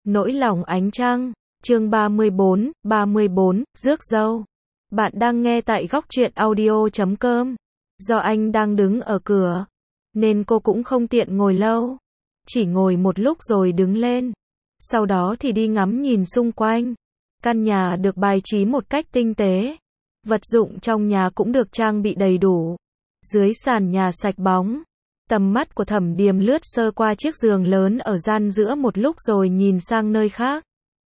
Nỗi lòng ánh trăng, chương 34, rước dâu. Bạn đang nghe tại góc truyện audio.com. Do anh đang đứng ở cửa, nên cô cũng không tiện ngồi lâu. Chỉ ngồi một lúc rồi đứng lên. Sau đó thì đi ngắm nhìn xung quanh. Căn nhà được bài trí một cách tinh tế. Vật dụng trong nhà cũng được trang bị đầy đủ. Dưới sàn nhà sạch bóng. Tầm mắt của Thẩm Điềm lướt sơ qua chiếc giường lớn ở gian giữa một lúc rồi nhìn sang nơi khác.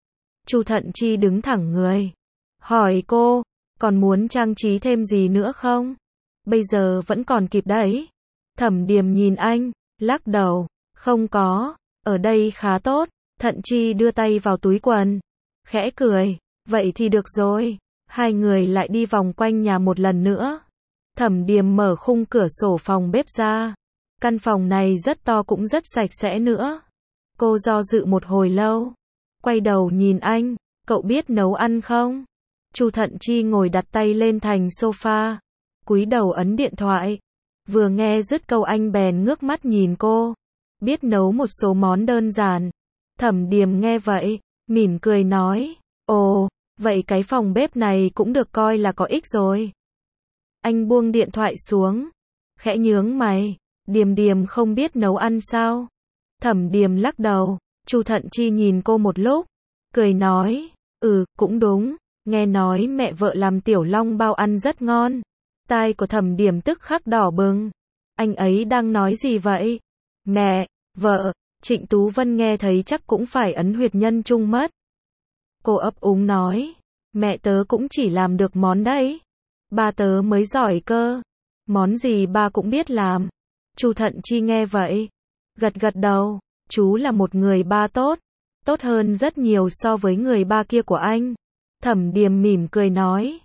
Chu Thận Chi đứng thẳng người. Hỏi cô, còn muốn trang trí thêm gì nữa không? Bây giờ vẫn còn kịp đấy. Thẩm Điềm nhìn anh, lắc đầu. Không có, ở đây khá tốt. Thận Chi đưa tay vào túi quần. Khẽ cười, vậy thì được rồi. Hai người lại đi vòng quanh nhà một lần nữa. Thẩm Điềm mở khung cửa sổ phòng bếp ra. Căn phòng này rất to cũng rất sạch sẽ nữa. Cô do dự một hồi lâu. Quay đầu nhìn anh, cậu biết nấu ăn không? Chu Thận Chi ngồi đặt tay lên thành sofa. Cúi đầu ấn điện thoại. Vừa nghe dứt câu anh bèn ngước mắt nhìn cô. Biết nấu một số món đơn giản. Thẩm Điềm nghe vậy, mỉm cười nói. Ồ, vậy cái phòng bếp này cũng được coi là có ích rồi. Anh buông điện thoại xuống. Khẽ nhướng mày. Điềm Điềm không biết nấu ăn sao? Thẩm Điềm lắc đầu. Chu Thận Chi nhìn cô một lúc, cười nói, cũng đúng, nghe nói mẹ vợ làm tiểu long bao ăn rất ngon. Tai của Thẩm Điềm tức khắc đỏ bừng. Anh ấy đang nói gì vậy? Mẹ, vợ, Trịnh Tú Vân nghe thấy chắc cũng phải ấn huyệt nhân trung mất. Cô ấp úng nói, mẹ tớ cũng chỉ làm được món đấy. Ba tớ mới giỏi cơ. Món gì ba cũng biết làm. Chu Thận Chi nghe vậy, gật gật đầu, chú là một người ba tốt, tốt hơn rất nhiều so với người ba kia của anh. Thẩm Điềm mỉm cười nói,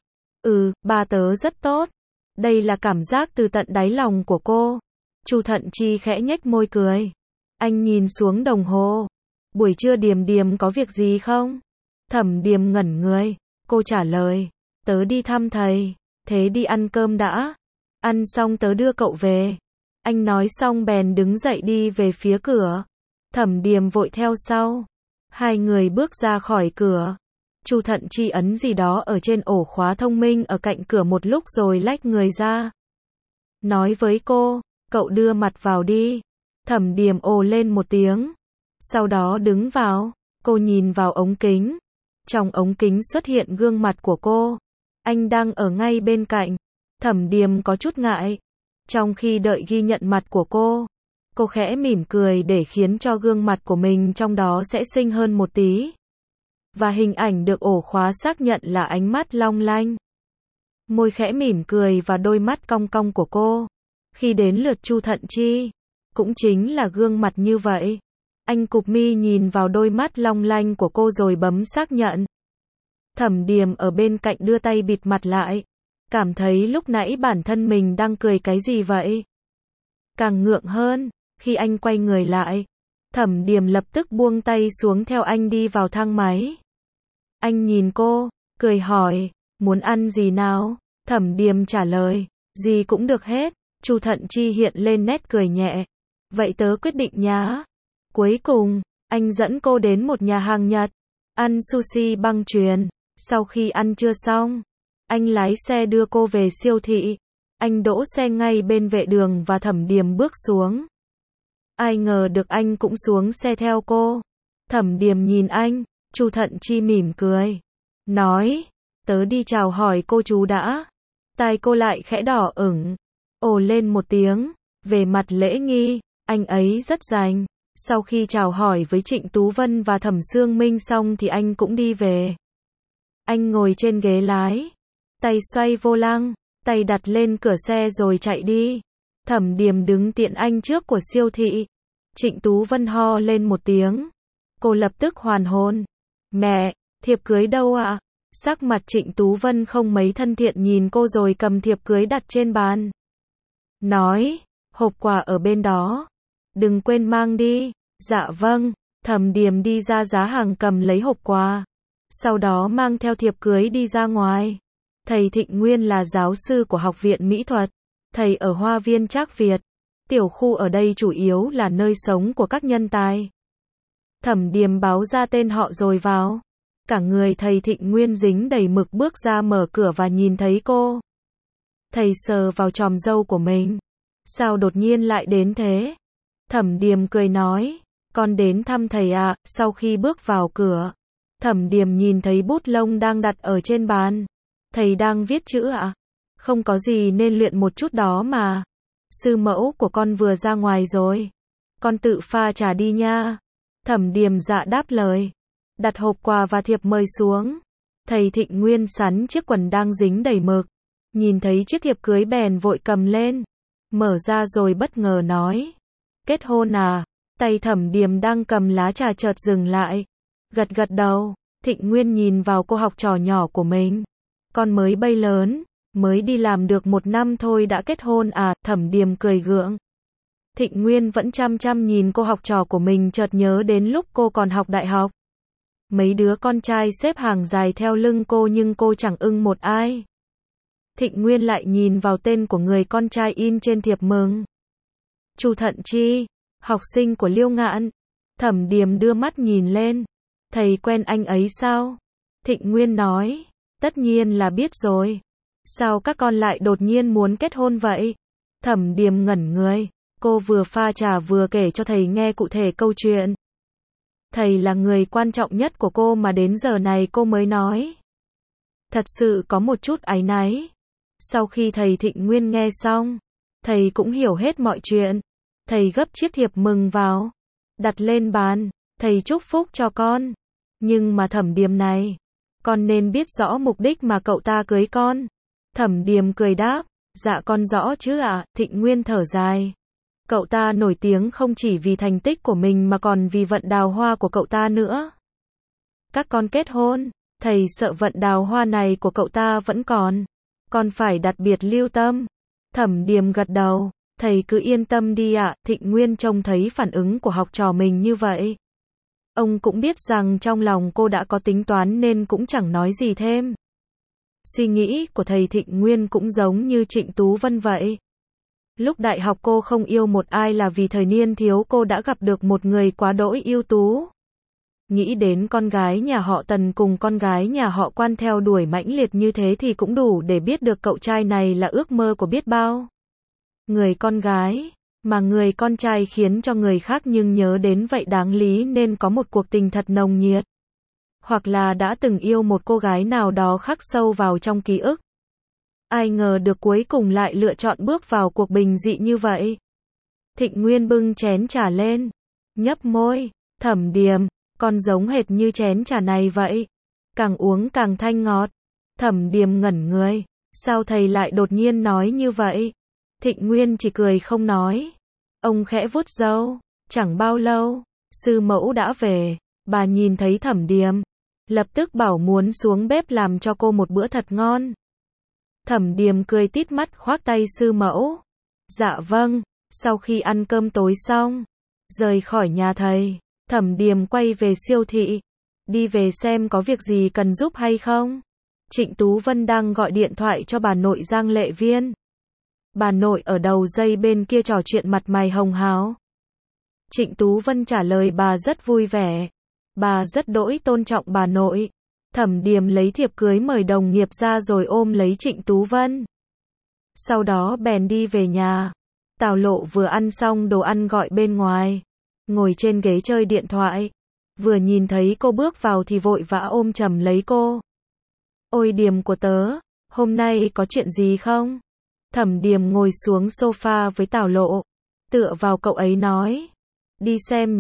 ba tớ rất tốt. Đây là cảm giác từ tận đáy lòng của cô. Chu Thận Chi khẽ nhếch môi cười. Anh nhìn xuống đồng hồ. Buổi trưa Điềm Điềm có việc gì không? Thẩm Điềm ngẩn người, cô trả lời, tớ đi thăm thầy. Thế đi ăn cơm đã. Ăn xong tớ đưa cậu về. Anh nói xong bèn đứng dậy đi về phía cửa. Thẩm Điềm vội theo sau. Hai người bước ra khỏi cửa. Chu Thận Chi ấn gì đó ở trên ổ khóa thông minh ở cạnh cửa một lúc rồi lách người ra. Nói với cô, cậu đưa mặt vào đi. Thẩm Điềm ồ lên một tiếng. Sau đó đứng vào. Cô nhìn vào ống kính. Trong ống kính xuất hiện gương mặt của cô. Anh đang ở ngay bên cạnh. Thẩm Điềm có chút ngại. Trong khi đợi ghi nhận mặt của cô khẽ mỉm cười để khiến cho gương mặt của mình trong đó sẽ xinh hơn một tí. Và hình ảnh được ổ khóa xác nhận là ánh mắt long lanh. Môi khẽ mỉm cười và đôi mắt cong cong của cô. Khi đến lượt Chu Thận Chi, cũng chính là gương mặt như vậy. Anh cụp mi nhìn vào đôi mắt long lanh của cô rồi bấm xác nhận. Thẩm Điềm ở bên cạnh đưa tay bịt mặt lại. Cảm thấy lúc nãy bản thân mình đang cười cái gì vậy? Càng ngượng hơn, khi anh quay người lại, Thẩm Điềm lập tức buông tay xuống theo anh đi vào thang máy. Anh nhìn cô, cười hỏi, muốn ăn gì nào? Thẩm Điềm trả lời, gì cũng được hết. Chu Thận Chi hiện lên nét cười nhẹ. Vậy tớ quyết định nhá. Cuối cùng, anh dẫn cô đến một nhà hàng Nhật, ăn sushi băng chuyền. Sau khi ăn trưa xong, anh lái xe đưa cô về siêu thị. Anh đỗ xe ngay bên vệ đường và Thẩm Điềm bước xuống. Ai ngờ được anh cũng xuống xe theo cô. Thẩm Điềm nhìn anh, Chu Thận Chi mỉm cười. Nói, tớ đi chào hỏi cô chú đã. Tai cô lại khẽ đỏ ửng. Ồ lên một tiếng, về mặt lễ nghi, anh ấy rất rành. Sau khi chào hỏi với Trịnh Tú Vân và Thẩm Sương Minh xong thì anh cũng đi về. Anh ngồi trên ghế lái. Tay xoay vô lăng, tay đặt lên cửa xe rồi chạy đi. Thẩm Điềm đứng tiện anh trước của siêu thị. Trịnh Tú Vân ho lên một tiếng. Cô lập tức hoàn hồn. Mẹ, thiệp cưới đâu ạ? Sắc mặt Trịnh Tú Vân không mấy thân thiện nhìn cô rồi cầm thiệp cưới đặt trên bàn. Nói, hộp quà ở bên đó. Đừng quên mang đi. Dạ vâng. Thẩm Điềm đi ra giá hàng cầm lấy hộp quà. Sau đó mang theo thiệp cưới đi ra ngoài. Thầy Thịnh Nguyên là giáo sư của Học viện Mỹ thuật. Thầy ở Hoa viên Trác Việt. Tiểu khu ở đây chủ yếu là nơi sống của các nhân tài. Thẩm Điềm báo ra tên họ rồi vào. Cả người thầy Thịnh Nguyên dính đầy mực bước ra mở cửa và nhìn thấy cô. Thầy sờ vào chòm râu của mình. Sao đột nhiên lại đến thế? Thẩm Điềm cười nói, con đến thăm thầy ạ. Sau khi bước vào cửa, Thẩm Điềm nhìn thấy bút lông đang đặt ở trên bàn. Thầy đang viết chữ ạ? Không có gì nên luyện một chút đó mà. Sư mẫu của con vừa ra ngoài rồi. Con tự pha trà đi nha. Thẩm Điềm dạ đáp lời. Đặt hộp quà và thiệp mời xuống. Thầy Thịnh Nguyên sắn chiếc quần đang dính đầy mực. Nhìn thấy chiếc thiệp cưới bèn vội cầm lên. Mở ra rồi bất ngờ nói. Kết hôn à? Tay Thẩm Điềm đang cầm lá trà chợt dừng lại. Gật gật đầu. Thịnh Nguyên nhìn vào cô học trò nhỏ của mình. Con mới bay lớn, mới đi làm được 1 năm thôi đã kết hôn à? Thẩm Điềm cười gượng. Thịnh Nguyên vẫn chăm chăm nhìn cô học trò của mình, chợt nhớ đến lúc cô còn học đại học. Mấy đứa con trai xếp hàng dài theo lưng cô nhưng cô chẳng ưng một ai. Thịnh Nguyên lại nhìn vào tên của người con trai in trên thiệp mừng. Chu Thận Chi, học sinh của Liêu Ngạn. Thẩm Điềm đưa mắt nhìn lên. Thầy quen anh ấy sao? Thịnh Nguyên nói. Tất nhiên là biết rồi. Sao các con lại đột nhiên muốn kết hôn vậy? Thẩm Điềm ngẩn người. Cô vừa pha trà vừa kể cho thầy nghe cụ thể câu chuyện. Thầy là người quan trọng nhất của cô mà đến giờ này cô mới nói. Thật sự có một chút áy náy. Sau khi thầy Thịnh Nguyên nghe xong, thầy cũng hiểu hết mọi chuyện. Thầy gấp chiếc thiệp mừng vào, đặt lên bàn. Thầy chúc phúc cho con. Nhưng mà Thẩm Điềm này, con nên biết rõ mục đích mà cậu ta cưới con. Thẩm Điềm cười đáp. Dạ con rõ chứ ạ. Thịnh Nguyên thở dài. Cậu ta nổi tiếng không chỉ vì thành tích của mình mà còn vì vận đào hoa của cậu ta nữa. Các con kết hôn, thầy sợ vận đào hoa này của cậu ta vẫn còn. Con phải đặc biệt lưu tâm. Thẩm Điềm gật đầu. Thầy cứ yên tâm đi ạ. Thịnh Nguyên trông thấy phản ứng của học trò mình như vậy. Ông cũng biết rằng trong lòng cô đã có tính toán nên cũng chẳng nói gì thêm. Suy nghĩ của thầy Thịnh Nguyên cũng giống như Trịnh Tú Vân vậy. Lúc đại học cô không yêu một ai là vì thời niên thiếu cô đã gặp được một người quá đỗi ưu tú. Nghĩ đến con gái nhà họ Tần cùng con gái nhà họ Quan theo đuổi mãnh liệt như thế thì cũng đủ để biết được cậu trai này là ước mơ của biết bao người con gái, mà người con trai khiến cho người khác nhưng nhớ đến vậy đáng lý nên có một cuộc tình thật nồng nhiệt. Hoặc là đã từng yêu một cô gái nào đó khắc sâu vào trong ký ức. Ai ngờ được cuối cùng lại lựa chọn bước vào cuộc bình dị như vậy. Thịnh Nguyên bưng chén trà lên, nhấp môi. Thẩm Điềm, con giống hệt như chén trà này vậy. Càng uống càng thanh ngọt. Thẩm Điềm ngẩn người. Sao thầy lại đột nhiên nói như vậy? Thịnh Nguyên chỉ cười không nói. Ông khẽ vuốt râu. Chẳng bao lâu, sư mẫu đã về. Bà nhìn thấy Thẩm Điềm, lập tức bảo muốn xuống bếp làm cho cô một bữa thật ngon. Thẩm Điềm cười tít mắt khoác tay sư mẫu. Dạ vâng. Sau khi ăn cơm tối xong, rời khỏi nhà thầy, Thẩm Điềm quay về siêu thị. Đi về xem có việc gì cần giúp hay không. Trịnh Tú Vân đang gọi điện thoại cho bà nội Giang Lệ Viên. Bà nội ở đầu dây bên kia trò chuyện mặt mày hồng hào. Trịnh Tú Vân trả lời bà rất vui vẻ. Bà rất đỗi tôn trọng bà nội. Thẩm Điềm lấy thiệp cưới mời đồng nghiệp ra rồi ôm lấy Trịnh Tú Vân. Sau đó bèn đi về nhà. Tào Lộ vừa ăn xong đồ ăn gọi bên ngoài, ngồi trên ghế chơi điện thoại. Vừa nhìn thấy cô bước vào thì vội vã ôm chầm lấy cô. Ôi Điềm của tớ, hôm nay có chuyện gì không? Thẩm Điềm ngồi xuống sofa với Tào Lộ, tựa vào cậu ấy nói. Đi xem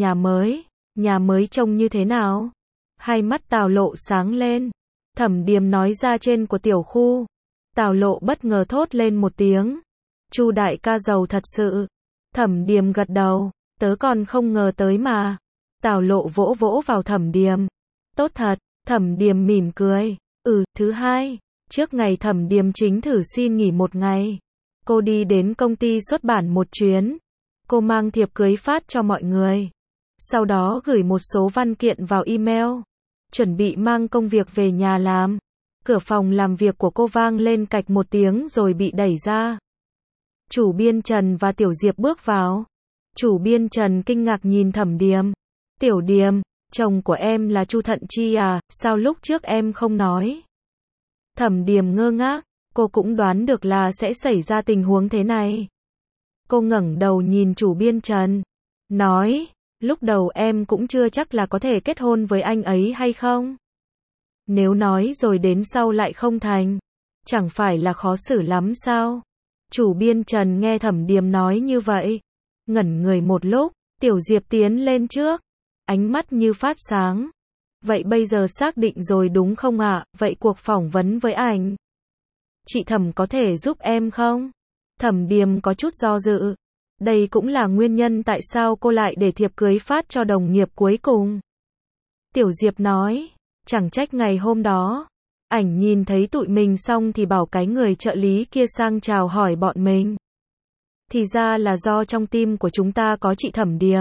nhà mới trông như thế nào? Hai mắt Tào Lộ sáng lên. Thẩm Điềm nói ra trên của tiểu khu. Tào Lộ bất ngờ thốt lên một tiếng. Chu đại ca giàu thật sự. Thẩm Điềm gật đầu. Tớ còn không ngờ tới mà. Tào Lộ vỗ vỗ vào Thẩm Điềm. Tốt thật. Thẩm Điềm mỉm cười. Thứ hai, trước ngày Thẩm Điềm chính thử xin nghỉ một ngày, cô đi đến công ty xuất bản một chuyến. Cô mang thiệp cưới phát cho mọi người. Sau đó gửi một số văn kiện vào email. Chuẩn bị mang công việc về nhà làm. Cửa phòng làm việc của cô vang lên cạch một tiếng rồi bị đẩy ra. Chủ biên Trần và Tiểu Diệp bước vào. Chủ biên Trần kinh ngạc nhìn Thẩm Điềm. Tiểu Điềm, chồng của em là Chu Thận Chi à, sao lúc trước em không nói? Thẩm Điềm ngơ ngác, cô cũng đoán được là sẽ xảy ra tình huống thế này. Cô ngẩng đầu nhìn chủ biên Trần, nói, lúc đầu em cũng chưa chắc là có thể kết hôn với anh ấy hay không? Nếu nói rồi đến sau lại không thành, chẳng phải là khó xử lắm sao? Chủ biên Trần nghe Thẩm Điềm nói như vậy, ngẩn người một lúc, Tiểu Diệp tiến lên trước, ánh mắt như phát sáng. Vậy bây giờ xác định rồi đúng không ạ? Vậy cuộc phỏng vấn với ảnh, chị Thẩm có thể giúp em không? Thẩm Điềm có chút do dự. Đây cũng là nguyên nhân tại sao cô lại để thiệp cưới phát cho đồng nghiệp cuối cùng. Tiểu Diệp nói, chẳng trách ngày hôm đó, ảnh nhìn thấy tụi mình xong thì bảo cái người trợ lý kia sang chào hỏi bọn mình. Thì ra là do trong team của chúng ta có chị Thẩm Điềm.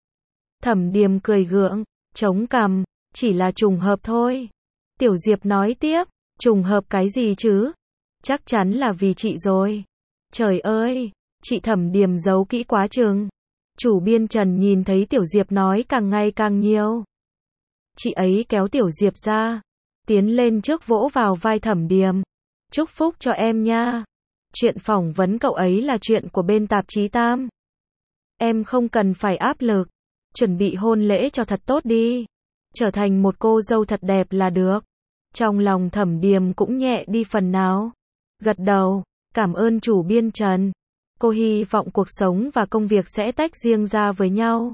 Thẩm Điềm cười gượng, chống cằm, chỉ là trùng hợp thôi. Tiểu Diệp nói tiếp, trùng hợp cái gì chứ? Chắc chắn là vì chị rồi. Trời ơi, chị Thẩm Điềm giấu kỹ quá chừng. Chủ biên Trần nhìn thấy Tiểu Diệp nói càng ngày càng nhiều. Chị ấy kéo Tiểu Diệp ra, tiến lên trước vỗ vào vai Thẩm Điềm. Chúc phúc cho em nha. Chuyện phỏng vấn cậu ấy là chuyện của bên tạp chí Tam. Em không cần phải áp lực. Chuẩn bị hôn lễ cho thật tốt đi. Trở thành một cô dâu thật đẹp là được. Trong lòng Thẩm Điềm cũng nhẹ đi phần nào. Gật đầu, cảm ơn chủ biên Trần. Cô hy vọng cuộc sống và công việc sẽ tách riêng ra với nhau.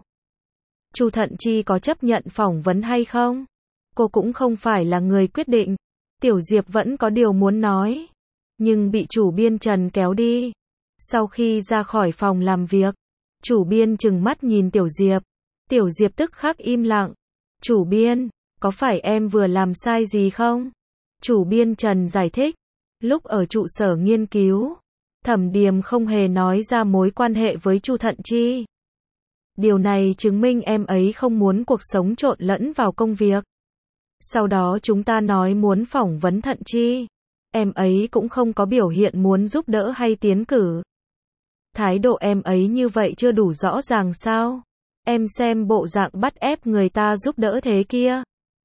Chu Thận Chi có chấp nhận phỏng vấn hay không? Cô cũng không phải là người quyết định. Tiểu Diệp vẫn có điều muốn nói, nhưng bị chủ biên Trần kéo đi. Sau khi ra khỏi phòng làm việc, chủ biên trừng mắt nhìn Tiểu Diệp. Tiểu Diệp tức khắc im lặng. Chủ biên, có phải em vừa làm sai gì không? Chủ biên Trần giải thích. Lúc ở trụ sở nghiên cứu, Thẩm Điềm không hề nói ra mối quan hệ với Chu Thận Chi. Điều này chứng minh em ấy không muốn cuộc sống trộn lẫn vào công việc. Sau đó chúng ta nói muốn phỏng vấn Thận Chi. Em ấy cũng không có biểu hiện muốn giúp đỡ hay tiến cử. Thái độ em ấy như vậy chưa đủ rõ ràng sao? Em xem bộ dạng bắt ép người ta giúp đỡ thế kia.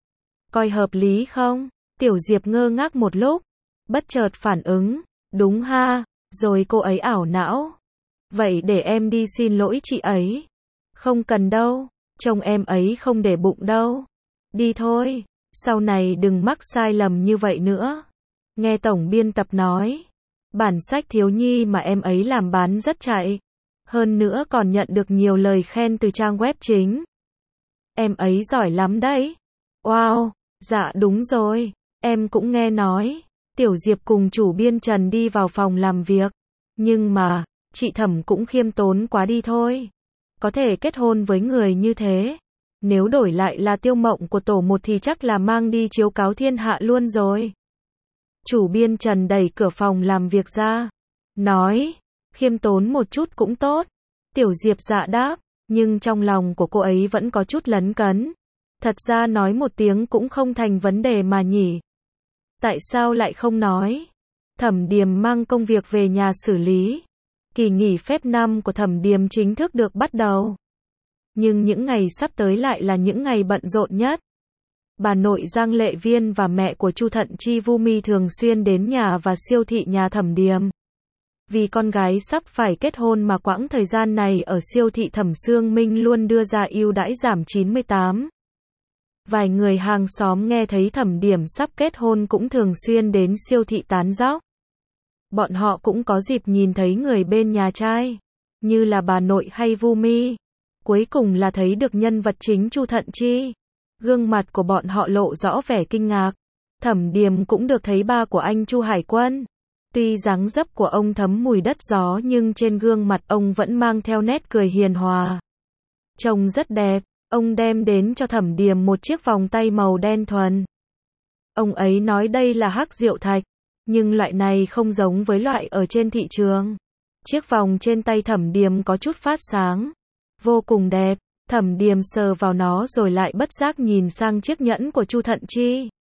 Coi hợp lý không? Tiểu Diệp ngơ ngác một lúc, bất chợt phản ứng. Đúng ha, rồi cô ấy ảo não. Vậy để em đi xin lỗi chị ấy. Không cần đâu, trông em ấy không để bụng đâu. Đi thôi, sau này đừng mắc sai lầm như vậy nữa. Nghe tổng biên tập nói, bản sách thiếu nhi mà em ấy làm bán rất chạy. Hơn nữa còn nhận được nhiều lời khen từ trang web chính. Em ấy giỏi lắm đấy. Wow, dạ đúng rồi, em cũng nghe nói. Tiểu Diệp cùng chủ biên Trần đi vào phòng làm việc. Nhưng mà, chị Thẩm cũng khiêm tốn quá đi thôi. Có thể kết hôn với người như thế. Nếu đổi lại là Tiêu Mộng của tổ một thì chắc là mang đi chiếu cáo thiên hạ luôn rồi. Chủ biên Trần đẩy cửa phòng làm việc ra. Nói, khiêm tốn một chút cũng tốt. Tiểu Diệp dạ đáp, nhưng trong lòng của cô ấy vẫn có chút lấn cấn. Thật ra nói một tiếng cũng không thành vấn đề mà nhỉ. Tại sao lại không nói? Thẩm Điềm mang công việc về nhà xử lý. Kỳ nghỉ phép năm của Thẩm Điềm chính thức được bắt đầu. Nhưng những ngày sắp tới lại là những ngày bận rộn nhất. Bà nội Giang Lệ Viên và mẹ của Chu Thận Chi Vu Mi thường xuyên đến nhà và siêu thị nhà Thẩm Điềm. Vì con gái sắp phải kết hôn mà quãng thời gian này ở siêu thị Thẩm Sương Minh luôn đưa ra ưu đãi giảm 98. Vài người hàng xóm nghe thấy Thẩm Điềm sắp kết hôn cũng thường xuyên đến siêu thị tán dóc. Bọn họ cũng có dịp nhìn thấy người bên nhà trai, như là bà nội hay Vu Mi. Cuối cùng là thấy được nhân vật chính Chu Thận Chi. Gương mặt của bọn họ lộ rõ vẻ kinh ngạc. Thẩm Điềm cũng được thấy ba của anh Chu Hải Quân. Tuy dáng dấp của ông thấm mùi đất gió nhưng trên gương mặt ông vẫn mang theo nét cười hiền hòa. Trông rất đẹp, ông đem đến cho Thẩm Điềm một chiếc vòng tay màu đen thuần. Ông ấy nói đây là hắc diệu thạch, nhưng loại này không giống với loại ở trên thị trường. Chiếc vòng trên tay Thẩm Điềm có chút phát sáng, vô cùng đẹp. Thẩm Điềm sờ vào nó rồi lại bất giác nhìn sang chiếc nhẫn của Chu Thận Chi.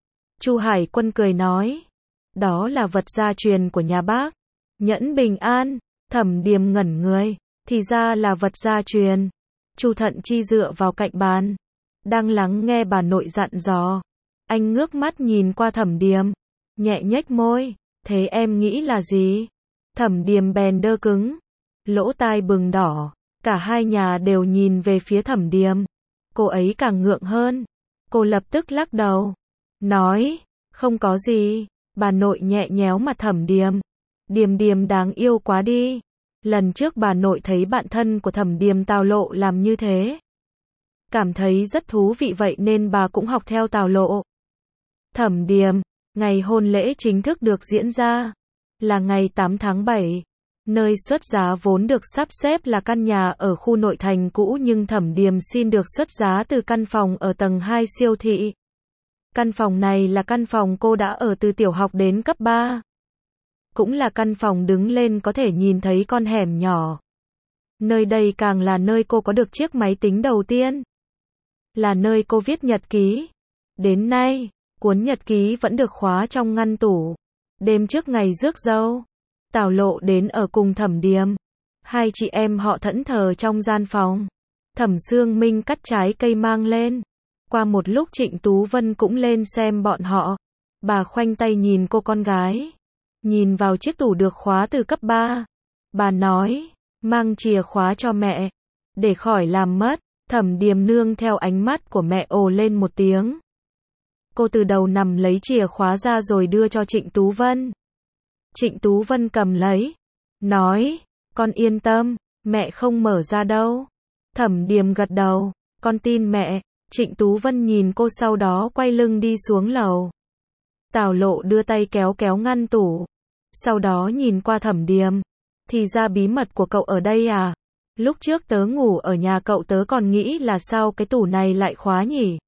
Chu Hải Quân cười nói, đó là vật gia truyền của nhà bác. Nhẫn bình an. Thẩm Điềm ngẩn người, thì ra là vật gia truyền. Chu Thận Chi dựa vào cạnh bàn, đang lắng nghe bà nội dặn dò. Anh ngước mắt nhìn qua Thẩm Điềm, nhẹ nhếch môi, thế em nghĩ là gì? Thẩm Điềm bèn đơ cứng, lỗ tai bừng đỏ, cả hai nhà đều nhìn về phía Thẩm Điềm. Cô ấy càng ngượng hơn, cô lập tức lắc đầu, nói, không có gì. Bà nội nhẹ nhéo mặt Thẩm Điềm. Điềm Điềm đáng yêu quá đi. Lần trước bà nội thấy bạn thân của Thẩm Điềm Tào Lộ làm như thế, cảm thấy rất thú vị vậy nên bà cũng học theo Tào Lộ. Thẩm Điềm, ngày hôn lễ chính thức được diễn ra là ngày 8 tháng 7. Nơi xuất giá vốn được sắp xếp là căn nhà ở khu nội thành cũ nhưng Thẩm Điềm xin được xuất giá từ căn phòng ở tầng 2 siêu thị. Căn phòng này là căn phòng cô đã ở từ tiểu học đến cấp 3. Cũng là căn phòng đứng lên có thể nhìn thấy con hẻm nhỏ. Nơi đây càng là nơi cô có được chiếc máy tính đầu tiên. Là nơi cô viết nhật ký. Đến nay, cuốn nhật ký vẫn được khóa trong ngăn tủ. Đêm trước ngày rước dâu, Tào Lộ đến ở cùng Thẩm Điềm. Hai chị em họ thẫn thờ trong gian phòng. Thẩm Sương Minh cắt trái cây mang lên. Qua một lúc Trịnh Tú Vân cũng lên xem bọn họ. Bà khoanh tay nhìn cô con gái. Nhìn vào chiếc tủ được khóa từ cấp 3. Bà nói, mang chìa khóa cho mẹ, để khỏi làm mất. Thẩm Điềm nương theo ánh mắt của mẹ ồ lên một tiếng. Cô từ đầu nằm lấy chìa khóa ra rồi đưa cho Trịnh Tú Vân. Trịnh Tú Vân cầm lấy, nói, con yên tâm, mẹ không mở ra đâu. Thẩm Điềm gật đầu, con tin mẹ. Trịnh Tú Vân nhìn cô sau đó quay lưng đi xuống lầu. Tào Lộ đưa tay kéo kéo ngăn tủ. Sau đó nhìn qua Thẩm Điềm. Thì ra bí mật của cậu ở đây à? Lúc trước tớ ngủ ở nhà cậu tớ còn nghĩ là sao cái tủ này lại khóa nhỉ?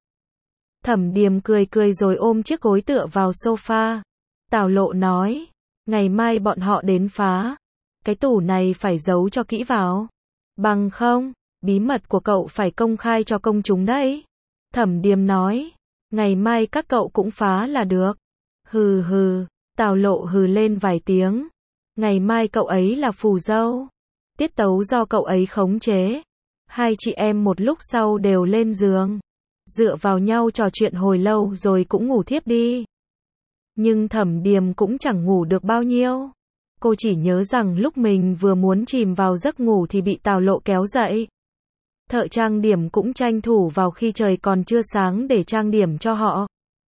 Thẩm Điềm cười cười rồi ôm chiếc gối tựa vào sofa. Tào Lộ nói, ngày mai bọn họ đến phá. Cái tủ này phải giấu cho kỹ vào. Bằng không, bí mật của cậu phải công khai cho công chúng đấy. Thẩm Điềm nói, ngày mai các cậu cũng phá là được. Hừ hừ, Tào Lộ hừ lên vài tiếng. Ngày mai cậu ấy là phù dâu. Tiết tấu do cậu ấy khống chế. Hai chị em một lúc sau đều lên giường. Dựa vào nhau trò chuyện hồi lâu rồi cũng ngủ thiếp đi. Nhưng Thẩm Điềm cũng chẳng ngủ được bao nhiêu. Cô chỉ nhớ rằng lúc mình vừa muốn chìm vào giấc ngủ thì bị Tào Lộ kéo dậy. Thợ trang điểm cũng tranh thủ vào khi trời còn chưa sáng để trang điểm cho họ.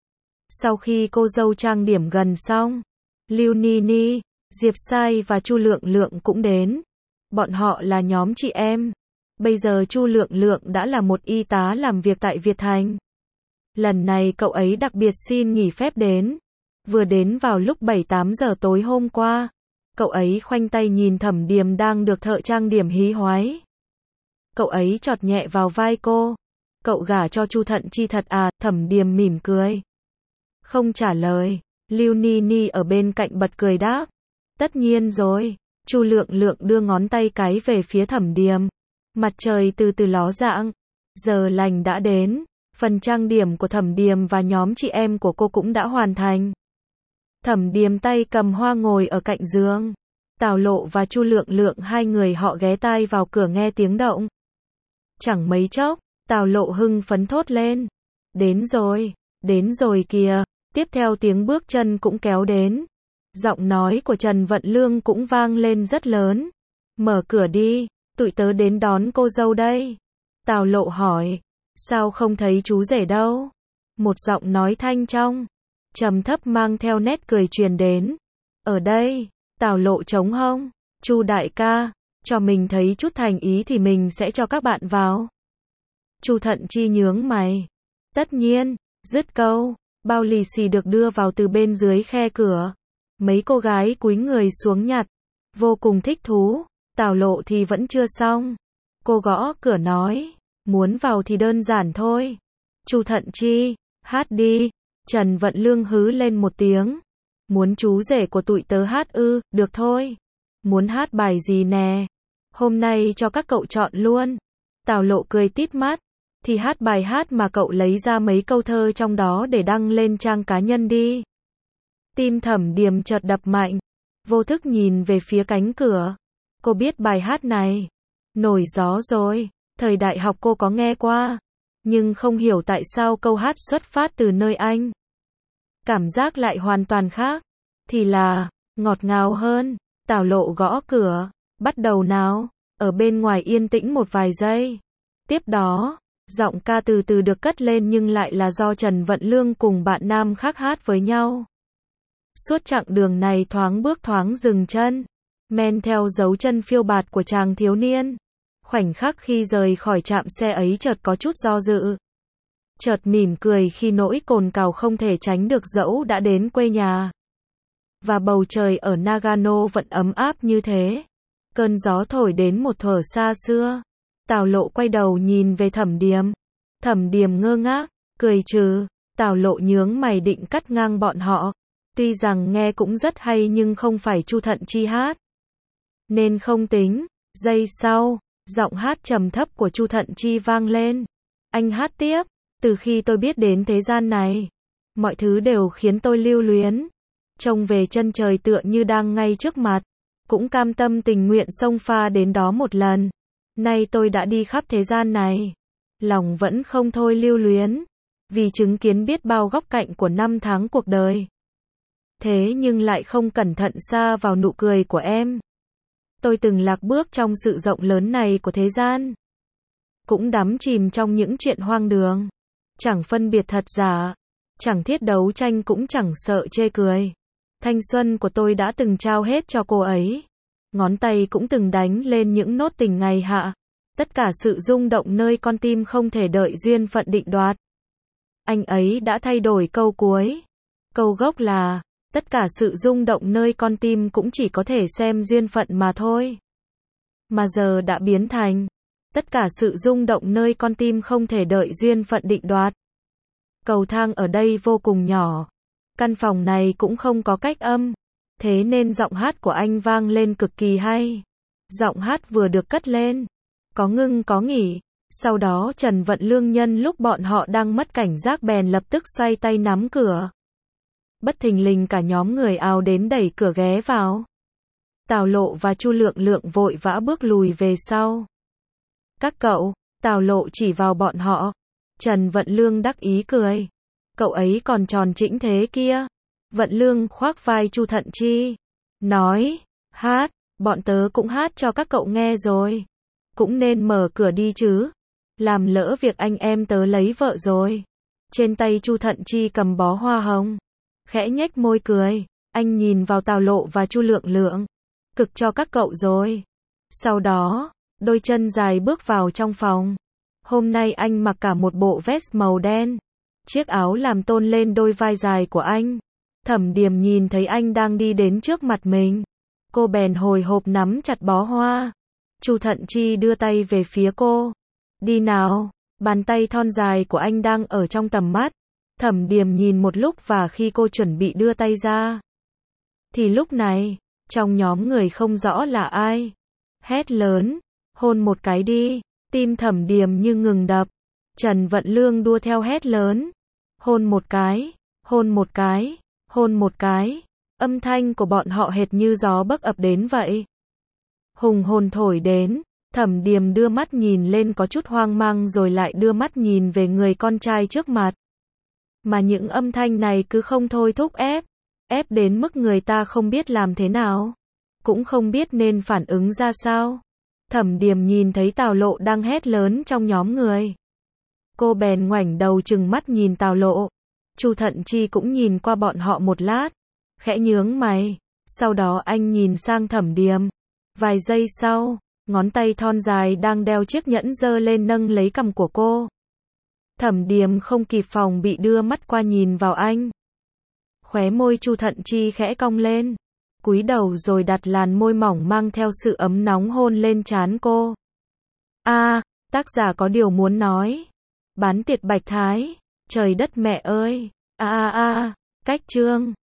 Sau khi cô dâu trang điểm gần xong, Lưu Ni Ni, Diệp Sai và Chu Lượng Lượng cũng đến. Bọn họ là nhóm chị em. Bây giờ Chu Lượng Lượng đã là một y tá làm việc tại Việt Thành. Lần này cậu ấy đặc biệt xin nghỉ phép đến. Vừa đến vào lúc 7-8 giờ tối hôm qua. Cậu ấy khoanh tay nhìn Thẩm Điềm đang được thợ trang điểm hí hoáy. Cậu ấy chọt nhẹ vào vai cô. Cậu gả cho Chu Thận Chi thật à? Thẩm Điềm mỉm cười. Không trả lời. Lưu Ni Ni ở bên cạnh bật cười đáp. Tất nhiên rồi. Chu Lượng Lượng đưa ngón tay cái về phía Thẩm Điềm. Mặt trời từ từ ló dạng. Giờ lành đã đến. Phần trang điểm của Thẩm Điềm và nhóm chị em của cô cũng đã hoàn thành. Thẩm Điềm tay cầm hoa ngồi ở cạnh giường. Tào Lộ và Chu Lượng Lượng hai người họ ghé tai vào cửa nghe tiếng động. Chẳng mấy chốc, Tào Lộ hưng phấn thốt lên. Đến rồi kìa. Tiếp theo tiếng bước chân cũng kéo đến. Giọng nói của Trần Vận Lương cũng vang lên rất lớn. Mở cửa đi, tụi tớ đến đón cô dâu đây. Tào Lộ hỏi, sao không thấy chú rể đâu? Một giọng nói thanh trong, trầm thấp mang theo nét cười truyền đến. Ở đây. Tào Lộ trống hông. Chu đại ca, cho mình thấy chút thành ý thì mình sẽ cho các bạn vào. Chu Thận Chi nhướng mày. Tất nhiên. Dứt câu, bao lì xì được đưa vào từ bên dưới khe cửa. Mấy cô gái cúi người xuống nhặt. Vô cùng thích thú. Tào Lộ thì vẫn chưa xong. Cô gõ cửa nói, muốn vào thì đơn giản thôi. Chu Thận Chi, hát đi. Trần Vận Lương hứ lên một tiếng. Muốn chú rể của tụi tớ hát ư? Được thôi. Muốn hát bài gì nè? Hôm nay cho các cậu chọn luôn. Tào Lộ cười tít mắt. Thì hát bài hát mà cậu lấy ra mấy câu thơ trong đó để đăng lên trang cá nhân đi. Tim Thẩm Điềm chợt đập mạnh. Vô thức nhìn về phía cánh cửa. Cô biết bài hát này. Nổi gió rồi. Thời đại học cô có nghe qua, nhưng không hiểu tại sao câu hát xuất phát từ nơi anh. Cảm giác lại hoàn toàn khác, thì là, ngọt ngào hơn. Tào Lộ gõ cửa, bắt đầu nào, ở bên ngoài yên tĩnh một vài giây. Tiếp đó, giọng ca từ từ được cất lên nhưng lại là do Trần Vận Lương cùng bạn nam khác hát với nhau. Suốt chặng đường này thoáng bước thoáng dừng chân, men theo dấu chân phiêu bạt của chàng thiếu niên. Khoảnh khắc khi rời khỏi trạm xe ấy chợt có chút do dự. Chợt mỉm cười khi nỗi cồn cào không thể tránh được dẫu đã đến quê nhà. Và bầu trời ở Nagano vẫn ấm áp như thế. Cơn gió thổi đến một thuở xa xưa. Tào Lộ quay đầu nhìn về Thẩm Điềm. Thẩm Điềm ngơ ngác, cười trừ. Tào Lộ nhướng mày định cắt ngang bọn họ. Tuy rằng nghe cũng rất hay nhưng không phải Chu Thận Chi hát, nên không tính. Giây sau, giọng hát trầm thấp của Chu Thận Chi vang lên. Anh hát tiếp, từ khi tôi biết đến thế gian này, mọi thứ đều khiến tôi lưu luyến. Trông về chân trời tựa như đang ngay trước mặt, cũng cam tâm tình nguyện xông pha đến đó một lần. Nay tôi đã đi khắp thế gian này, lòng vẫn không thôi lưu luyến, vì chứng kiến biết bao góc cạnh của năm tháng cuộc đời. Thế nhưng lại không cẩn thận sa vào nụ cười của em. Tôi từng lạc bước trong sự rộng lớn này của thế gian, cũng đắm chìm trong những chuyện hoang đường, chẳng phân biệt thật giả, chẳng thiết đấu tranh cũng chẳng sợ chê cười. Thanh xuân của tôi đã từng trao hết cho cô ấy, ngón tay cũng từng đánh lên những nốt tình ngày hạ. Tất cả sự rung động nơi con tim không thể đợi duyên phận định đoạt. Anh ấy đã thay đổi câu cuối. Câu gốc là, tất cả sự rung động nơi con tim cũng chỉ có thể xem duyên phận mà thôi. Mà giờ đã biến thành, tất cả sự rung động nơi con tim không thể đợi duyên phận định đoạt. Cầu thang ở đây vô cùng nhỏ. Căn phòng này cũng không có cách âm. Thế nên giọng hát của anh vang lên cực kỳ hay. Giọng hát vừa được cất lên, có ngưng có nghỉ. Sau đó Trần Vận Lương nhân lúc bọn họ đang mất cảnh giác bèn lập tức xoay tay nắm cửa. Bất thình lình cả nhóm người ào đến đẩy cửa ghé vào. Tào Lộ và Chu Lượng Lượng vội vã bước lùi về sau. Các cậu, Tào Lộ chỉ vào bọn họ. Trần Vận Lương đắc ý cười. Cậu ấy còn tròn trĩnh thế kia. Vận Lương khoác vai Chu Thận Chi, nói, hát, bọn tớ cũng hát cho các cậu nghe rồi. Cũng nên mở cửa đi chứ. Làm lỡ việc anh em tớ lấy vợ rồi. Trên tay Chu Thận Chi cầm bó hoa hồng, khẽ nhếch môi cười. Anh nhìn vào Tào Lộ và Chu Lượng Lượng. Cực cho các cậu rồi. Sau đó, đôi chân dài bước vào trong phòng. Hôm nay anh mặc cả một bộ vest màu đen. Chiếc áo làm tôn lên đôi vai dài của anh. Thẩm Điềm nhìn thấy anh đang đi đến trước mặt mình. Cô bèn hồi hộp nắm chặt bó hoa. Chu Thận Chi đưa tay về phía cô. Đi nào. Bàn tay thon dài của anh đang ở trong tầm mắt. Thẩm Điềm nhìn một lúc và khi cô chuẩn bị đưa tay ra, thì lúc này, trong nhóm người không rõ là ai, hét lớn, hôn một cái đi. Tim Thẩm Điềm như ngừng đập. Trần Vận Lương đua theo hét lớn, hôn một cái, hôn một cái, hôn một cái. Âm thanh của bọn họ hệt như gió bấc ập đến vậy. Hùng hồn thổi đến. Thẩm Điềm đưa mắt nhìn lên có chút hoang mang rồi lại đưa mắt nhìn về người con trai trước mặt. Mà những âm thanh này cứ không thôi thúc ép. Ép đến mức người ta không biết làm thế nào. Cũng không biết nên phản ứng ra sao. Thẩm Điềm nhìn thấy Tào Lộ đang hét lớn trong nhóm người. Cô bèn ngoảnh đầu trừng mắt nhìn Tào Lộ. Chu Thận Chi cũng nhìn qua bọn họ một lát, khẽ nhướng mày. Sau đó anh nhìn sang Thẩm Điềm. Vài giây sau, ngón tay thon dài đang đeo chiếc nhẫn giơ lên nâng lấy cằm của cô. Thẩm Điềm không kịp phòng bị đưa mắt qua nhìn vào anh. Khóe môi Chu Thận Chi khẽ cong lên, cúi đầu rồi đặt làn môi mỏng mang theo sự ấm nóng hôn lên trán cô. Tác giả có điều muốn nói. Bán tiệt Bạch Thái. Trời đất mẹ ơi. Cách chương